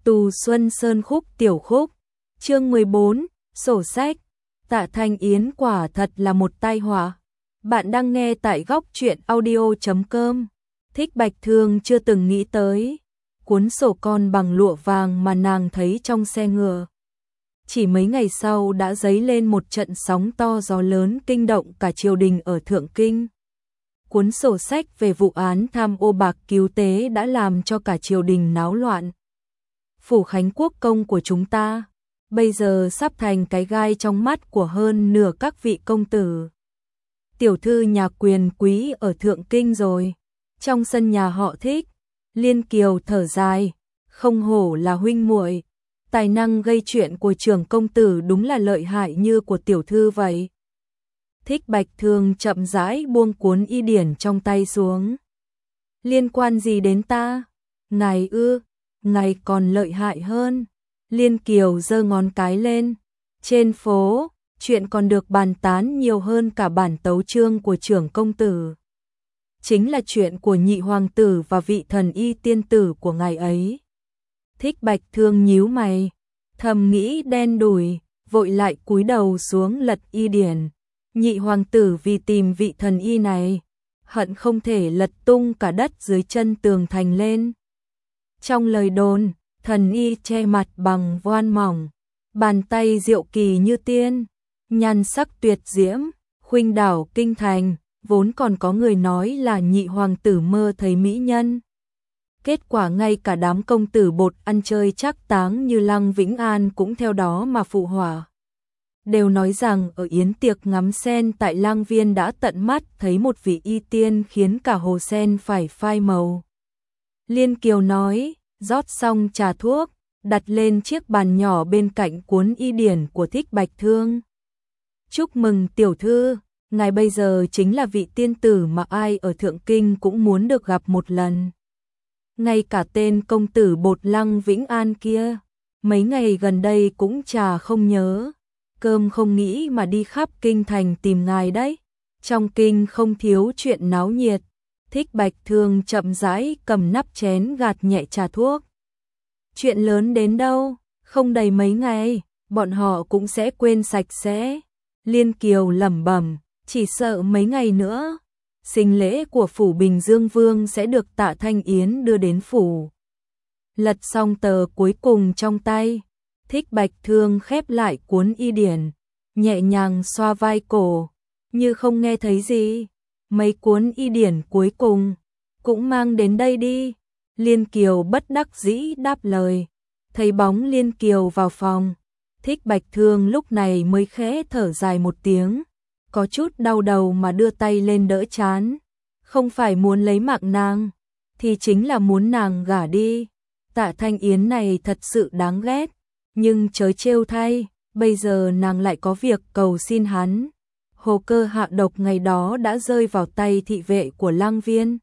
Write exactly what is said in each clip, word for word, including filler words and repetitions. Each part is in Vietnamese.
Tù Xuân Sơn khúc tiểu khúc, chương mười bốn, sổ sách. Tạ Thanh Yến quả thật là một tai họa. Bạn đang nghe tại góc truyện audio chấm com. Thích Bạch Thương chưa từng nghĩ tới cuốn sổ con bằng lụa vàng mà nàng thấy trong xe ngựa. Chỉ mấy ngày sau đã dấy lên một trận sóng to gió lớn kinh động cả triều đình ở Thượng Kinh. Cuốn sổ sách về vụ án tham ô bạc cứu tế đã làm cho cả triều đình náo loạn. Phủ Khánh Quốc công của chúng ta bây giờ sắp thành cái gai trong mắt của hơn nửa các vị công tử. Tiểu thư nhà quyền quý ở Thượng Kinh rồi. Trong sân nhà họ Thích, Liên Kiều thở dài, không hổ là huynh muội, tài năng gây chuyện của trưởng công tử đúng là lợi hại như của tiểu thư vậy. Thích Bạch Thương chậm rãi buông cuốn y điển trong tay xuống. Liên quan gì đến ta? Ngài ư, ngài còn lợi hại hơn. Liên Kiều giơ ngón cái lên. Trên phố, chuyện còn được bàn tán nhiều hơn cả bản tấu chương của trưởng công tử. Chính là chuyện của nhị hoàng tử và vị thần y tiên tử của ngài ấy. Thích Bạch Thương nhíu mày, thầm nghĩ đen đủi, vội lại cúi đầu xuống lật y điển. Nhị hoàng tử vì tìm vị thần y này, hận không thể lật tung cả đất dưới chân tường thành lên. Trong lời đồn, thần y che mặt bằng voan mỏng, bàn tay diệu kỳ như tiên, nhan sắc tuyệt diễm, khuynh đảo kinh thành, vốn còn có người nói là nhị hoàng tử mơ thấy mỹ nhân. Kết quả ngay cả đám công tử bột ăn chơi trác táng như Lăng Vĩnh An cũng theo đó mà phụ họa. Đều nói rằng ở yến tiệc ngắm sen tại Lang Viên đã tận mắt thấy một vị y tiên khiến cả hồ sen phải phai màu. Liên Kiều nói, rót xong trà thuốc, đặt lên chiếc bàn nhỏ bên cạnh cuốn y điển của Thích Bạch Thương. Chúc mừng tiểu thư, ngài bây giờ chính là vị tiên tử mà ai ở Thượng Kinh cũng muốn được gặp một lần. Ngay cả tên công tử bột Lăng Vĩnh An kia, mấy ngày gần đây cũng chả không nhớ, cơm không nghĩ mà đi khắp kinh thành tìm ngài đấy. Trong kinh không thiếu chuyện náo nhiệt. Thích Bạch Thương chậm rãi cầm nắp chén gạt nhẹ trà thuốc. Chuyện lớn đến đâu, không đầy mấy ngày, bọn họ cũng sẽ quên sạch sẽ. Liên Kiều lẩm bẩm, chỉ sợ mấy ngày nữa, sinh lễ của phủ Bình Dương Vương sẽ được Tạ Thanh Yến đưa đến phủ. Lật xong tờ cuối cùng trong tay, Thích Bạch Thương khép lại cuốn y điển, nhẹ nhàng xoa vai cổ, như không nghe thấy gì. Mấy cuốn y điển cuối cùng, cũng mang đến đây đi. Liên Kiều bất đắc dĩ đáp lời. Thấy bóng Liên Kiều vào phòng, Thích Bạch Thương lúc này mới khẽ thở dài một tiếng, có chút đau đầu mà đưa tay lên đỡ trán. Không phải muốn lấy mạng nàng, thì chính là muốn nàng gả đi. Tạ Thanh Yến này thật sự đáng ghét, nhưng chớ trêu thay, bây giờ nàng lại có việc cầu xin hắn. Hồ Cơ hạ độc ngày đó đã rơi vào tay thị vệ của Lang Viên.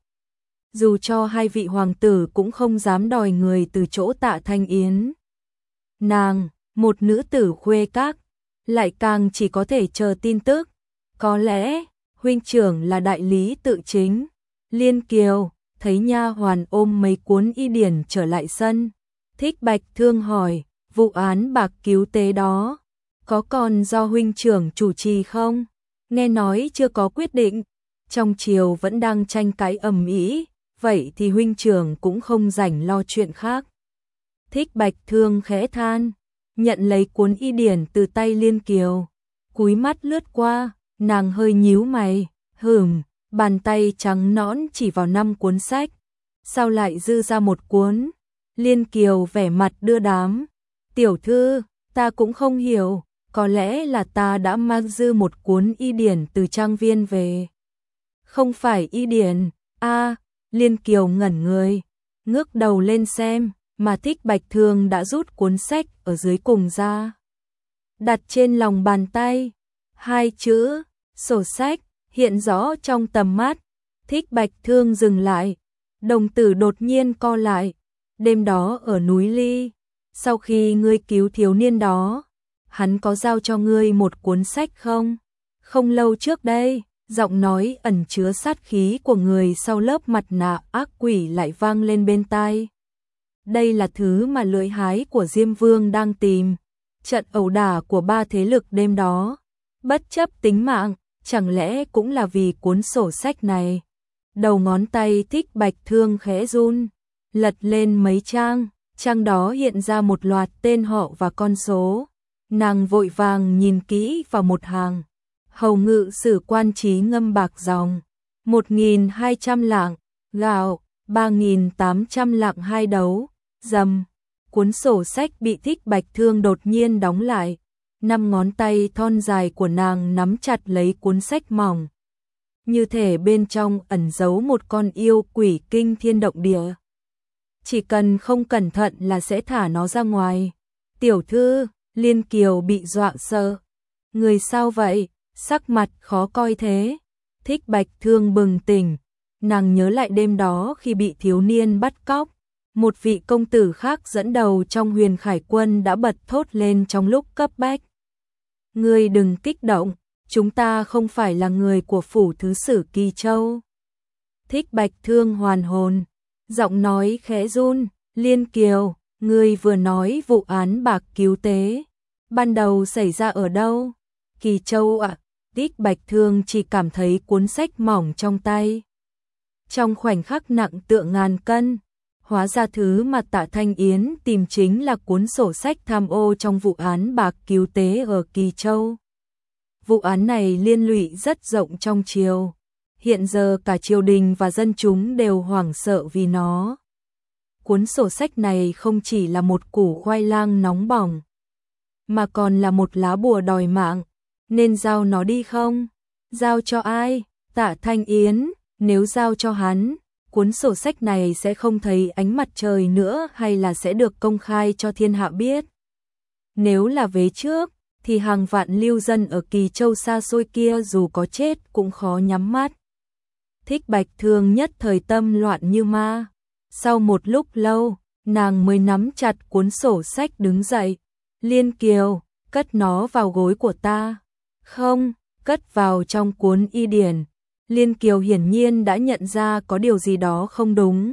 Dù cho hai vị hoàng tử cũng không dám đòi người từ chỗ Tạ Thanh Yến. Nàng, một nữ tử khuê các, lại càng chỉ có thể chờ tin tức. Có lẽ, huynh trưởng là đại lý tự chính. Liên Kiều, thấy nha hoàn ôm mấy cuốn y điển trở lại sân. Thích Bạch Thương hỏi, vụ án bạc cứu tế đó, có còn do huynh trưởng chủ trì không? Nghe nói chưa có quyết định, trong triều vẫn đang tranh cãi ầm ĩ, vậy thì huynh trưởng cũng không rảnh lo chuyện khác. Thích Bạch Thương khẽ than, nhận lấy cuốn y điển từ tay Liên Kiều, cúi mắt lướt qua, nàng hơi nhíu mày, hửm, bàn tay trắng nõn chỉ vào năm cuốn sách, sao lại dư ra một cuốn? Liên Kiều vẻ mặt đưa đám, tiểu thư, ta cũng không hiểu. Có lẽ là ta đã mang dư một cuốn y điển từ trang viên về. Không phải y điển, a Liên Kiều ngẩn người, ngước đầu lên xem, mà Thích Bạch Thương đã rút cuốn sách ở dưới cùng ra. Đặt trên lòng bàn tay, hai chữ, sổ sách, hiện rõ trong tầm mắt. Thích Bạch Thương dừng lại, đồng tử đột nhiên co lại. Đêm đó ở núi Ly, sau khi ngươi cứu thiếu niên đó, hắn có giao cho ngươi một cuốn sách không? Không lâu trước đây, giọng nói ẩn chứa sát khí của người sau lớp mặt nạ ác quỷ lại vang lên bên tai. đây là thứ mà lưỡi hái của Diêm Vương đang tìm. Trận ẩu đả của ba thế lực đêm đó, bất chấp tính mạng, chẳng lẽ cũng là vì cuốn sổ sách này. Đầu ngón tay Thích Bạch Thương khẽ run, lật lên mấy trang, trang đó hiện ra một loạt tên họ và con số. Nàng vội vàng nhìn kỹ vào một hàng. Hầu ngự sử quan trí ngâm bạc dòng, một nghìn hai trăm lạng, gạo, ba nghìn tám trăm lạng hai đấu, dầm. Cuốn sổ sách bị Thích Bạch Thương đột nhiên đóng lại. Năm ngón tay thon dài của nàng nắm chặt lấy cuốn sách mỏng. Như thể bên trong ẩn giấu một con yêu quỷ kinh thiên động địa. Chỉ cần không cẩn thận là sẽ thả nó ra ngoài. Tiểu thư, Liên Kiều bị dọa sợ. Người sao vậy? Sắc mặt khó coi thế. Thích Bạch Thương bừng tỉnh. Nàng nhớ lại đêm đó khi bị thiếu niên bắt cóc. Một vị công tử khác dẫn đầu trong Huyền Khải Quân đã bật thốt lên trong lúc cấp bách. Ngươi đừng kích động, chúng ta không phải là người của phủ thứ sử Kỳ Châu. Thích Bạch Thương hoàn hồn, giọng nói khẽ run, Liên Kiều, ngươi vừa nói vụ án bạc cứu tế, ban đầu xảy ra ở đâu? Kỳ Châu ạ. À? Thích Bạch Thương chỉ cảm thấy cuốn sách mỏng trong tay. Trong khoảnh khắc nặng tựa ngàn cân, hóa ra thứ mà Tạ Thanh Yến tìm chính là cuốn sổ sách tham ô trong vụ án bạc cứu tế ở Kỳ Châu. Vụ án này liên lụy rất rộng trong triều. Hiện giờ cả triều đình và dân chúng đều hoảng sợ vì nó. Cuốn sổ sách này không chỉ là một củ khoai lang nóng bỏng, mà còn là một lá bùa đòi mạng. Nên giao nó đi không? Giao cho ai? Tạ Thanh Yến, nếu giao cho hắn, cuốn sổ sách này sẽ không thấy ánh mặt trời nữa hay là sẽ được công khai cho thiên hạ biết? Nếu là vế trước, thì hàng vạn lưu dân ở Kỳ Châu xa xôi kia dù có chết cũng khó nhắm mắt. Thích Bạch Thương nhất thời tâm loạn như ma. Sau một lúc lâu, nàng mới nắm chặt cuốn sổ sách đứng dậy. Liên Kiều, cất nó vào gối của ta. Không, cất vào trong cuốn y điển. Liên Kiều hiển nhiên đã nhận ra có điều gì đó không đúng.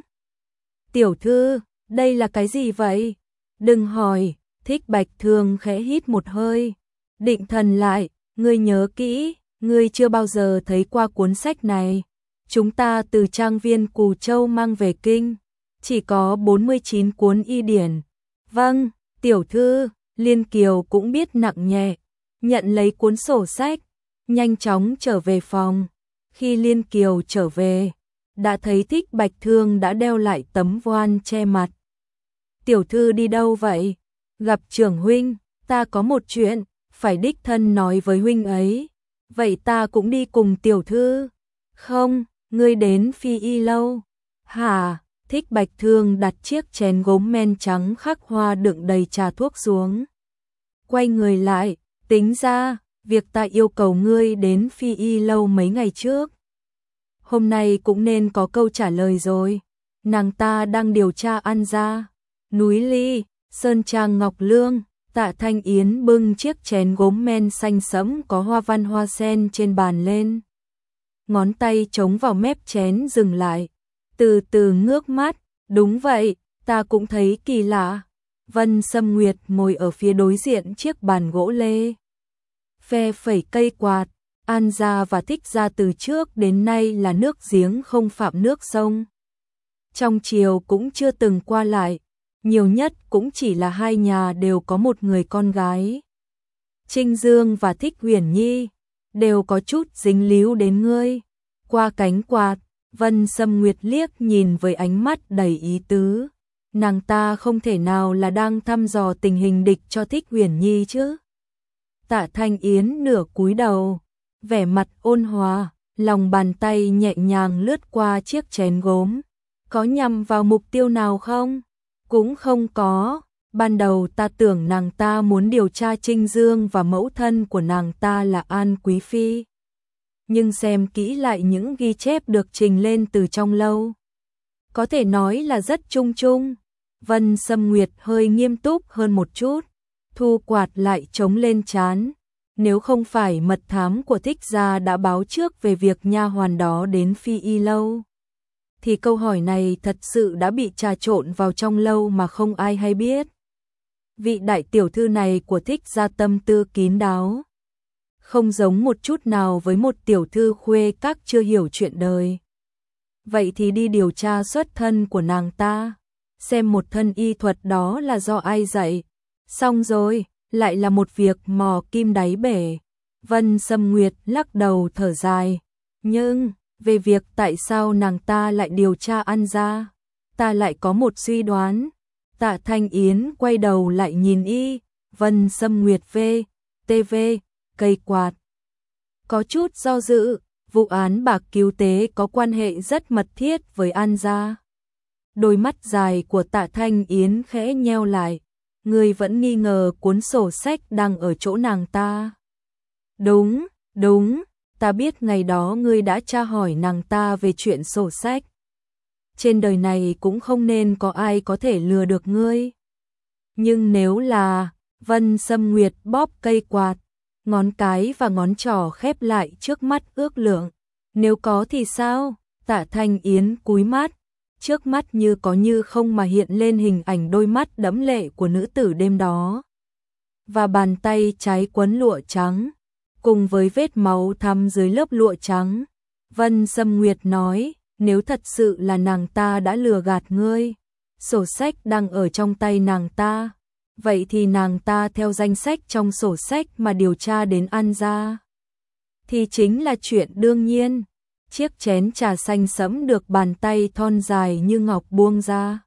Tiểu thư, đây là cái gì vậy? Đừng hỏi. Thích Bạch Thương khẽ hít một hơi. Định thần lại, ngươi nhớ kỹ, ngươi chưa bao giờ thấy qua cuốn sách này. Chúng ta từ trang viên Cù Châu mang về kinh, chỉ có bốn mươi chín cuốn y điển. Vâng, tiểu thư. Liên Kiều cũng biết nặng nhẹ, nhận lấy cuốn sổ sách, nhanh chóng trở về phòng. Khi Liên Kiều trở về, đã thấy Thích Bạch Thương đã đeo lại tấm voan che mặt. Tiểu thư đi đâu vậy? Gặp trưởng huynh, ta có một chuyện, phải đích thân nói với huynh ấy. Vậy ta cũng đi cùng tiểu thư. Không, ngươi đến Phi Y lâu. Hả? Thích Bạch Thương đặt chiếc chén gốm men trắng khắc hoa đựng đầy trà thuốc xuống. Quay người lại, tính ra, việc ta yêu cầu ngươi đến Phi Y lâu mấy ngày trước. Hôm nay cũng nên có câu trả lời rồi. Nàng ta đang điều tra An gia, núi Ly, Sơn Trang Ngọc Lương. Tạ Thanh Yến bưng chiếc chén gốm men xanh sẫm có hoa văn hoa sen trên bàn lên. Ngón tay chống vào mép chén dừng lại. Từ từ ngước mắt, đúng vậy, ta cũng thấy kỳ lạ. Vân Sâm Nguyệt ngồi ở phía đối diện chiếc bàn gỗ lê. Phe phẩy cây quạt, An gia và Thích gia từ trước đến nay là nước giếng không phạm nước sông. Trong triều cũng chưa từng qua lại, nhiều nhất cũng chỉ là hai nhà đều có một người con gái. Trinh Dương và Thích Huyền Nhi đều có chút dính líu đến ngươi. Qua cánh quạt, Vân Sâm Nguyệt liếc nhìn với ánh mắt đầy ý tứ. Nàng ta không thể nào là đang thăm dò tình hình địch cho Thích Huyền Nhi chứ. Tạ Thanh Yến nửa cúi đầu, vẻ mặt ôn hòa, lòng bàn tay nhẹ nhàng lướt qua chiếc chén gốm. Có nhằm vào mục tiêu nào không? Cũng không có. Ban đầu ta tưởng nàng ta muốn điều tra Trinh Dương và mẫu thân của nàng ta là An Quý Phi. Nhưng xem kỹ lại những ghi chép được trình lên từ trong lâu, có thể nói là rất chung chung. Vân Sâm Nguyệt hơi nghiêm túc hơn một chút, thu quạt lại chống lên trán. Nếu không phải mật thám của Thích gia đã báo trước về việc nha hoàn đó đến Phi Y lâu, thì câu hỏi này thật sự đã bị trà trộn vào trong lâu mà không ai hay biết. Vị đại tiểu thư này của Thích gia tâm tư kín đáo, không giống một chút nào với một tiểu thư khuê các chưa hiểu chuyện đời. Vậy thì đi điều tra xuất thân của nàng ta, xem một thân y thuật đó là do ai dạy. Xong rồi, lại là một việc mò kim đáy bể. Vân Sâm Nguyệt lắc đầu thở dài. Nhưng, về việc tại sao nàng ta lại điều tra An gia, ta lại có một suy đoán. Tạ Thanh Yến quay đầu lại nhìn y, Vân Sâm Nguyệt về, tê vê, cây quạt. Có chút do dự, vụ án bạc cứu tế có quan hệ rất mật thiết với An gia. Đôi mắt dài của Tạ Thanh Yến khẽ nheo lại. Ngươi vẫn nghi ngờ cuốn sổ sách đang ở chỗ nàng ta. Đúng, đúng, ta biết ngày đó ngươi đã tra hỏi nàng ta về chuyện sổ sách. Trên đời này cũng không nên có ai có thể lừa được ngươi. Nhưng nếu là, Vân Sâm Nguyệt bóp cây quạt, ngón cái và ngón trỏ khép lại trước mắt ước lượng. Nếu có thì sao? Tạ Thanh Yến cúi mắt. Trước mắt như có như không mà hiện lên hình ảnh đôi mắt đẫm lệ của nữ tử đêm đó. Và bàn tay trái quấn lụa trắng, cùng với vết máu thắm dưới lớp lụa trắng. Vân Sâm Nguyệt nói, nếu thật sự là nàng ta đã lừa gạt ngươi, sổ sách đang ở trong tay nàng ta, vậy thì nàng ta theo danh sách trong sổ sách mà điều tra đến An gia, thì chính là chuyện đương nhiên. Chiếc chén trà xanh sẫm được bàn tay thon dài như ngọc buông ra.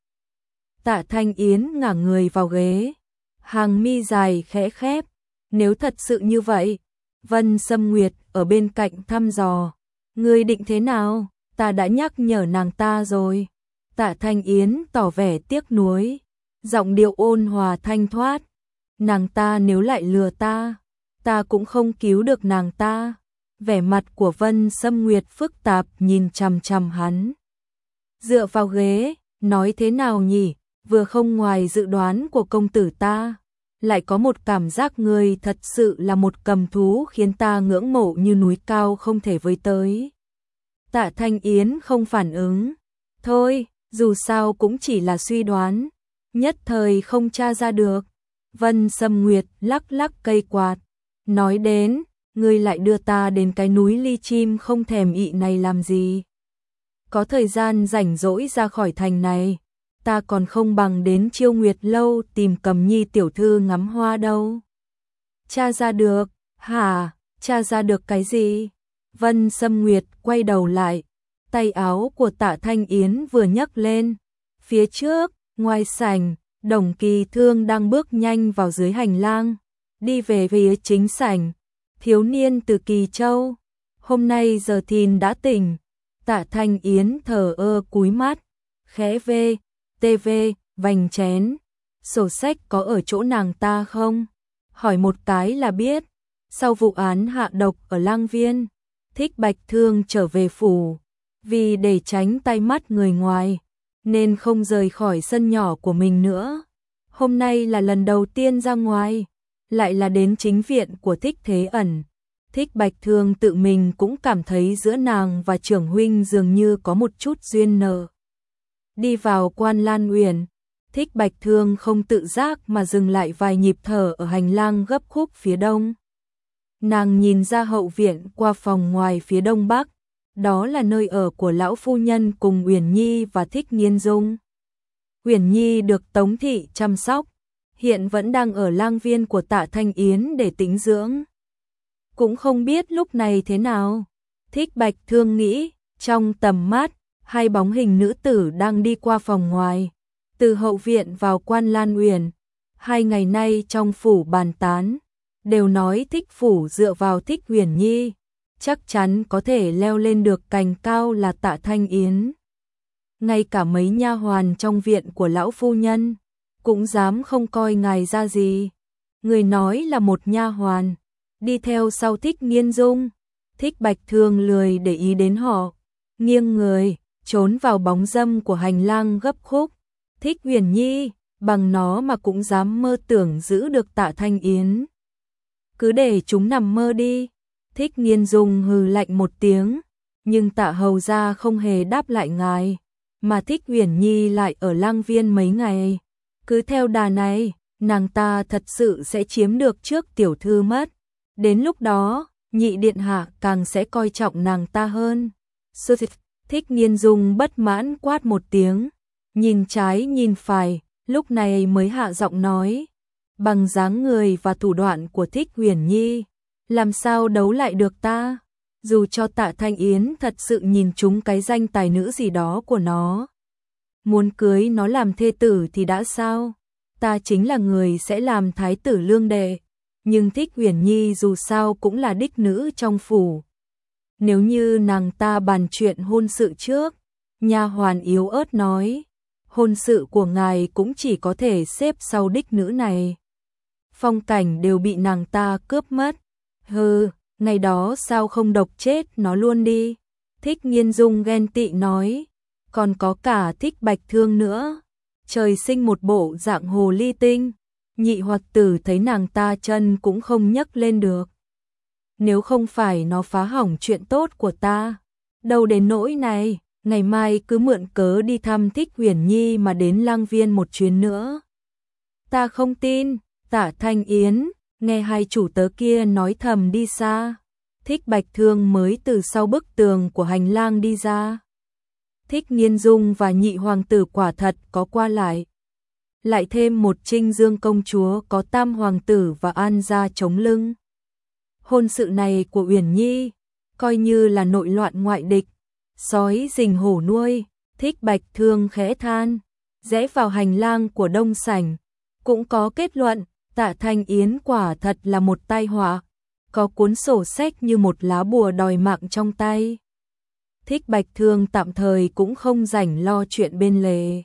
Tạ Thanh Yến ngả người vào ghế, hàng mi dài khẽ khép. Nếu thật sự như vậy, Vân Sâm Nguyệt ở bên cạnh thăm dò, ngươi định thế nào? Ta đã nhắc nhở nàng ta rồi. Tạ Thanh Yến tỏ vẻ tiếc nuối, giọng điệu ôn hòa thanh thoát. Nàng ta nếu lại lừa ta, ta cũng không cứu được nàng ta. Vẻ mặt của Vân Sâm Nguyệt phức tạp nhìn chằm chằm hắn. Dựa vào ghế, nói thế nào nhỉ? Vừa không ngoài dự đoán của công tử ta, lại có một cảm giác người thật sự là một cầm thú khiến ta ngưỡng mộ như núi cao không thể với tới. Tạ Thanh Yến không phản ứng. Thôi, dù sao cũng chỉ là suy đoán, nhất thời không tra ra được. Vân Sâm Nguyệt lắc lắc cây quạt, nói đến, ngươi lại đưa ta đến cái núi ly chim không thèm ị này làm gì? Có thời gian rảnh rỗi ra khỏi thành này, ta còn không bằng đến Chiêu Nguyệt lâu tìm Cầm Nhi tiểu thư ngắm hoa đâu. Tra ra được, hả? Tra ra được cái gì? Vân Sâm Nguyệt quay đầu lại, tay áo của Tạ Thanh Yến vừa nhấc lên. Phía trước, ngoài sảnh, Đồng Kỳ Thương đang bước nhanh vào dưới hành lang, đi về phía chính sảnh. Thiếu niên từ Kỳ Châu, hôm nay giờ thìn đã tỉnh. Tạ Thanh Yến thờ ơ cúi mắt, khẽ vê, tê vê, vành chén. Sổ sách có ở chỗ nàng ta không? Hỏi một cái là biết. Sau vụ án hạ độc ở Lang Viên, Thích Bạch Thương trở về phủ, vì để tránh tai mắt người ngoài, nên không rời khỏi sân nhỏ của mình nữa. Hôm nay là lần đầu tiên ra ngoài, lại là đến chính viện của Thích Thế Ẩn. Thích Bạch Thương tự mình cũng cảm thấy giữa nàng và trưởng huynh dường như có một chút duyên nợ. Đi vào Quan Lan Uyển, Thích Bạch Thương không tự giác mà dừng lại vài nhịp thở ở hành lang gấp khúc phía đông. Nàng nhìn ra hậu viện qua phòng ngoài phía đông bắc, đó là nơi ở của lão phu nhân cùng Uyển Nhi và Thích Nghiên Dung. Uyển Nhi được Tống thị chăm sóc, hiện vẫn đang ở Lang Viên của Tạ Thanh Yến để tĩnh dưỡng. Cũng không biết lúc này thế nào. Thích Bạch Thương nghĩ, trong tầm mắt, hai bóng hình nữ tử đang đi qua phòng ngoài, từ hậu viện vào Quan Lan Uyển. Hai ngày nay trong phủ bàn tán, đều nói Thích phủ dựa vào Thích Uyển Nhi, chắc chắn có thể leo lên được cành cao là Tạ Thanh Yến. Ngay cả mấy nha hoàn trong viện của lão phu nhân cũng dám không coi ngài ra gì. Người nói là một nha hoàn, đi theo sau Thích Nghiên Dung. Thích Bạch Thương lười để ý đến họ, nghiêng người, trốn vào bóng râm của hành lang gấp khúc. Thích Uyển Nhi, bằng nó mà cũng dám mơ tưởng giữ được Tạ Thanh Yến. Cứ để chúng nằm mơ đi. Thích Nghiên Dung hừ lạnh một tiếng, nhưng Tạ hầu gia không hề đáp lại ngài. mà Thích Uyển Nhi lại ở Lang Viên mấy ngày. Cứ theo đà này, nàng ta thật sự sẽ chiếm được trước tiểu thư mất. Đến lúc đó, nhị điện hạ càng sẽ coi trọng nàng ta hơn. Sư Thích Nghiên Dung bất mãn quát một tiếng, nhìn trái nhìn phải, lúc này mới hạ giọng nói, bằng dáng người và thủ đoạn của Thích Uyển Nhi, làm sao đấu lại được ta? Dù cho Tạ Thanh Yến thật sự nhìn trúng cái danh tài nữ gì đó của nó, muốn cưới nó làm thê tử thì đã sao? Ta chính là người sẽ làm thái tử lương đệ, nhưng Thích Uyển Nhi dù sao cũng là đích nữ trong phủ. Nếu như nàng ta bàn chuyện hôn sự trước, nha hoàn yếu ớt nói, hôn sự của ngài cũng chỉ có thể xếp sau đích nữ này. Phong cảnh đều bị nàng ta cướp mất. Hừ, ngày đó sao không độc chết nó luôn đi? Thích Nghiên Dung ghen tị nói, còn có cả Thích Bạch Thương nữa. Trời sinh một bộ dạng hồ ly tinh, nhị hoặc tử thấy nàng ta chân cũng không nhấc lên được. Nếu không phải nó phá hỏng chuyện tốt của ta, đâu đến nỗi này, ngày mai cứ mượn cớ đi thăm Thích Uyển Nhi mà đến Lang Viên một chuyến nữa. Ta không tin. Tạ Thanh Yến nghe hai chủ tớ kia nói thầm đi xa. Thích Bạch Thương mới từ sau bức tường của hành lang đi ra. Thích Nghiên Dung và nhị hoàng tử quả thật có qua lại. Lại thêm một Trinh Dương công chúa có tam hoàng tử và An gia chống lưng. Hôn sự này của Uyển Nhi coi như là nội loạn ngoại địch, sói rình hổ nuôi. Thích Bạch Thương khẽ than, rẽ vào hành lang của Đông Sảnh, cũng có kết luận, Tạ Thanh Yến quả thật là một tai họa, có cuốn sổ sách như một lá bùa đòi mạng trong tay. Thích Bạch Thương tạm thời cũng không rảnh lo chuyện bên lề.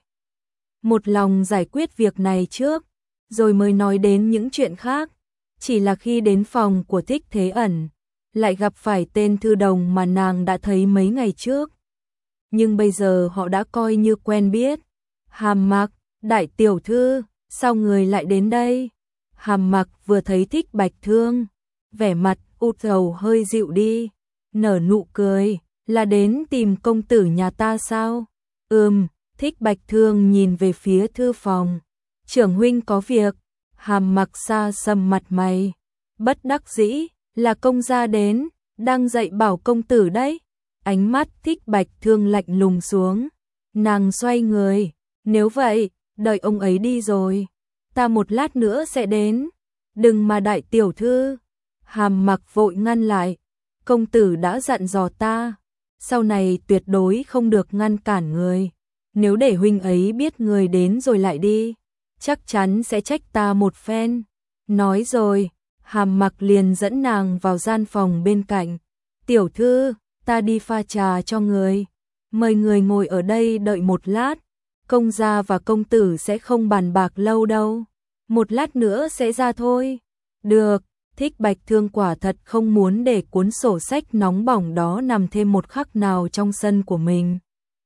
Một lòng giải quyết việc này trước, rồi mới nói đến những chuyện khác. Chỉ là khi đến phòng của Thích Thế Ẩn, lại gặp phải tên thư đồng mà nàng đã thấy mấy ngày trước. Nhưng bây giờ họ đã coi như quen biết. Hàm Mặc, đại tiểu thư, sao người lại đến đây? Hàm Mặc vừa thấy Thích Bạch Thương, vẻ mặt út dầu hơi dịu đi, nở nụ cười, là đến tìm công tử nhà ta sao? Ừm, Thích Bạch Thương nhìn về phía thư phòng. Trưởng huynh có việc. Hàm Mặc xa sầm mặt mày, bất đắc dĩ, là công gia đến, đang dạy bảo công tử đấy. Ánh mắt Thích Bạch Thương lạnh lùng xuống, nàng xoay người, nếu vậy, đợi ông ấy đi rồi, ta một lát nữa sẽ đến. Đừng mà đại tiểu thư. Hàm Mặc vội ngăn lại, công tử đã dặn dò ta, sau này tuyệt đối không được ngăn cản người, nếu để huynh ấy biết người đến rồi lại đi, chắc chắn sẽ trách ta một phen. Nói rồi, Hàm Mặc liền dẫn nàng vào gian phòng bên cạnh. Tiểu thư, ta đi pha trà cho người, mời người ngồi ở đây đợi một lát, công gia và công tử sẽ không bàn bạc lâu đâu, một lát nữa sẽ ra thôi. Được. Thích Bạch Thương quả thật không muốn để cuốn sổ sách nóng bỏng đó nằm thêm một khắc nào trong sân của mình.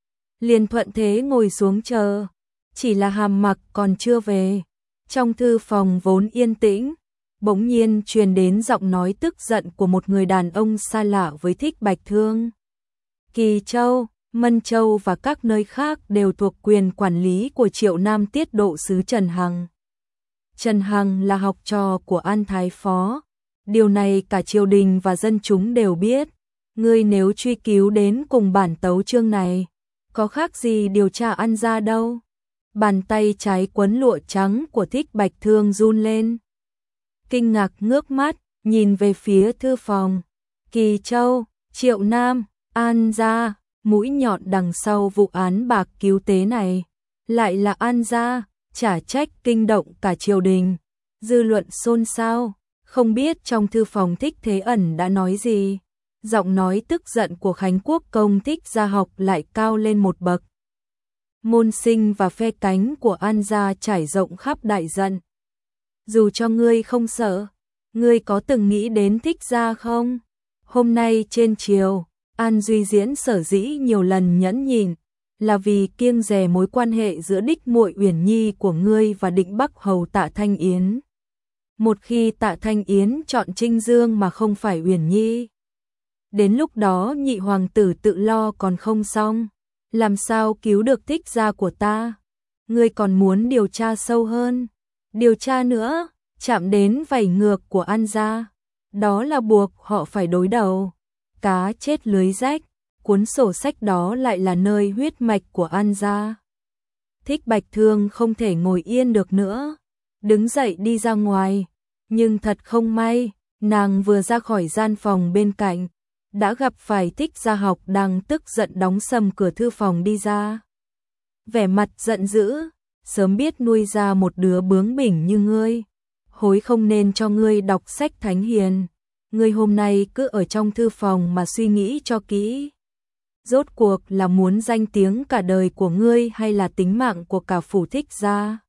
Liền thuận thế ngồi xuống chờ. Chỉ là Hàm Mặc còn chưa về. Trong thư phòng vốn yên tĩnh, bỗng nhiên truyền đến giọng nói tức giận của một người đàn ông xa lạ với Thích Bạch Thương. Kỳ Châu, Mân Châu và các nơi khác đều thuộc quyền quản lý của Triệu Nam Tiết Độ sứ Trần Hằng. Trần Hằng là học trò của An Thái Phó. Điều này cả triều đình và dân chúng đều biết. Ngươi nếu truy cứu đến cùng bản tấu chương này, có khác gì điều tra An gia đâu. Bàn tay trái quấn lụa trắng của Thích Bạch Thương run lên. Kinh ngạc ngước mắt, nhìn về phía thư phòng. Kỳ Châu, Triệu Nam, An gia, mũi nhọn đằng sau vụ án bạc cứu tế này. Lại là An gia, chả trách kinh động cả triều đình. Dư luận xôn xao, không biết trong thư phòng Thích Thế Ẩn đã nói gì. Giọng nói tức giận của Khánh Quốc công Thích Gia Học lại cao lên một bậc. Môn sinh và phe cánh của An gia trải rộng khắp đại trận. Dù cho ngươi không sợ, ngươi có từng nghĩ đến Thích gia không? Hôm nay trên triều, An Duy Diễn sở dĩ nhiều lần nhẫn nhịn, là vì kiêng dè mối quan hệ giữa đích muội Uyển Nhi của ngươi và Định Bắc hầu Tạ Thanh Yến. Một khi Tạ Thanh Yến chọn Trinh Dương mà không phải Uyển Nhi, đến lúc đó nhị hoàng tử tự lo còn không xong. làm sao cứu được thích gia của ta? Ngươi còn muốn điều tra sâu hơn? Điều tra nữa, chạm đến vảy ngược của An gia, đó là buộc họ phải đối đầu. Cá chết lưới rách, cuốn sổ sách đó lại là nơi huyết mạch của An gia. Thích Bạch Thương không thể ngồi yên được nữa, đứng dậy đi ra ngoài, nhưng thật không may, nàng vừa ra khỏi gian phòng bên cạnh, đã gặp phải Thích Gia Học đang tức giận đóng sầm cửa thư phòng đi ra. Vẻ mặt giận dữ, sớm biết nuôi ra một đứa bướng bỉnh như ngươi, hối không nên cho ngươi đọc sách thánh hiền, ngươi hôm nay cứ ở trong thư phòng mà suy nghĩ cho kỹ. Rốt cuộc là muốn danh tiếng cả đời của ngươi hay là tính mạng của cả phủ Thích gia?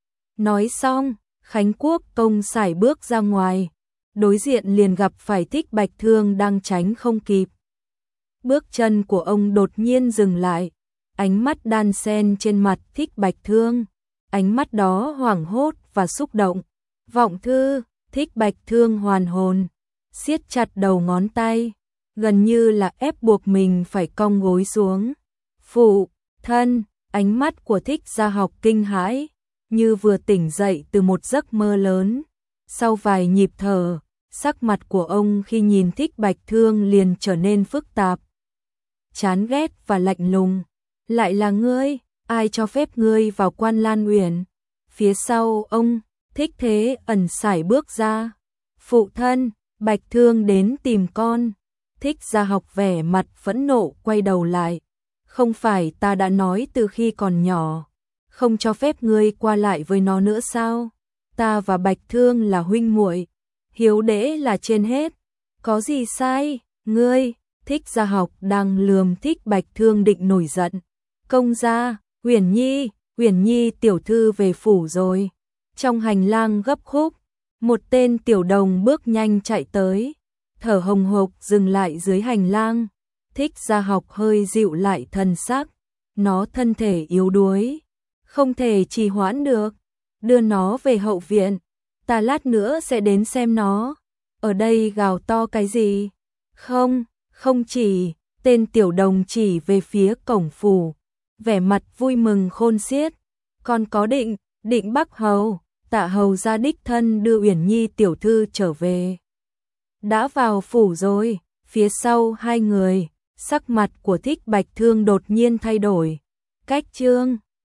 Nói xong, Khánh Quốc công sải bước ra ngoài, đối diện liền gặp phải Thích Bạch Thương đang tránh không kịp. Bước chân của ông đột nhiên dừng lại, ánh mắt đan sen trên mặt Thích Bạch Thương, ánh mắt đó hoảng hốt và xúc động. Vọng thư, Thích Bạch Thương hoàn hồn, siết chặt đầu ngón tay, gần như là ép buộc mình phải cong gối xuống. Phụ thân, ánh mắt của Thích Gia Học kinh hãi, như vừa tỉnh dậy từ một giấc mơ lớn. Sau vài nhịp thở, sắc mặt của ông khi nhìn Thích Bạch Thương liền trở nên phức tạp, chán ghét và lạnh lùng. Lại là ngươi, ai cho phép ngươi vào Quan Lan Uyển? Phía sau ông, Thích Thế ẩn sải bước ra. Phụ thân, Bạch Thương đến tìm con. Thích Gia Học vẻ mặt phẫn nộ quay đầu lại. Không phải ta đã nói từ khi còn nhỏ, không cho phép ngươi qua lại với nó nữa sao? Ta và Bạch Thương là huynh muội, hiếu đễ là trên hết. Có gì sai? Ngươi, Thích Gia Học đang lườm Thích Bạch Thương định nổi giận. Công gia, Uyển Nhi, Uyển Nhi tiểu thư về phủ rồi. Trong hành lang gấp khúc, một tên tiểu đồng bước nhanh chạy tới, thở hồng hộc dừng lại dưới hành lang. Thích Gia Học hơi dịu lại thần sắc, nó thân thể yếu đuối, không thể trì hoãn được, đưa nó về hậu viện, ta lát nữa sẽ đến xem nó. Ở đây gào to cái gì? Không, không chỉ, tên tiểu đồng chỉ về phía cổng phủ, vẻ mặt vui mừng khôn xiết. Con có định, định Bắc Hầu, Tạ hầu ra đích thân đưa Uyển Nhi tiểu thư trở về. Đã vào phủ rồi, phía sau hai người, sắc mặt của Thích Bạch Thương đột nhiên thay đổi. Cách chương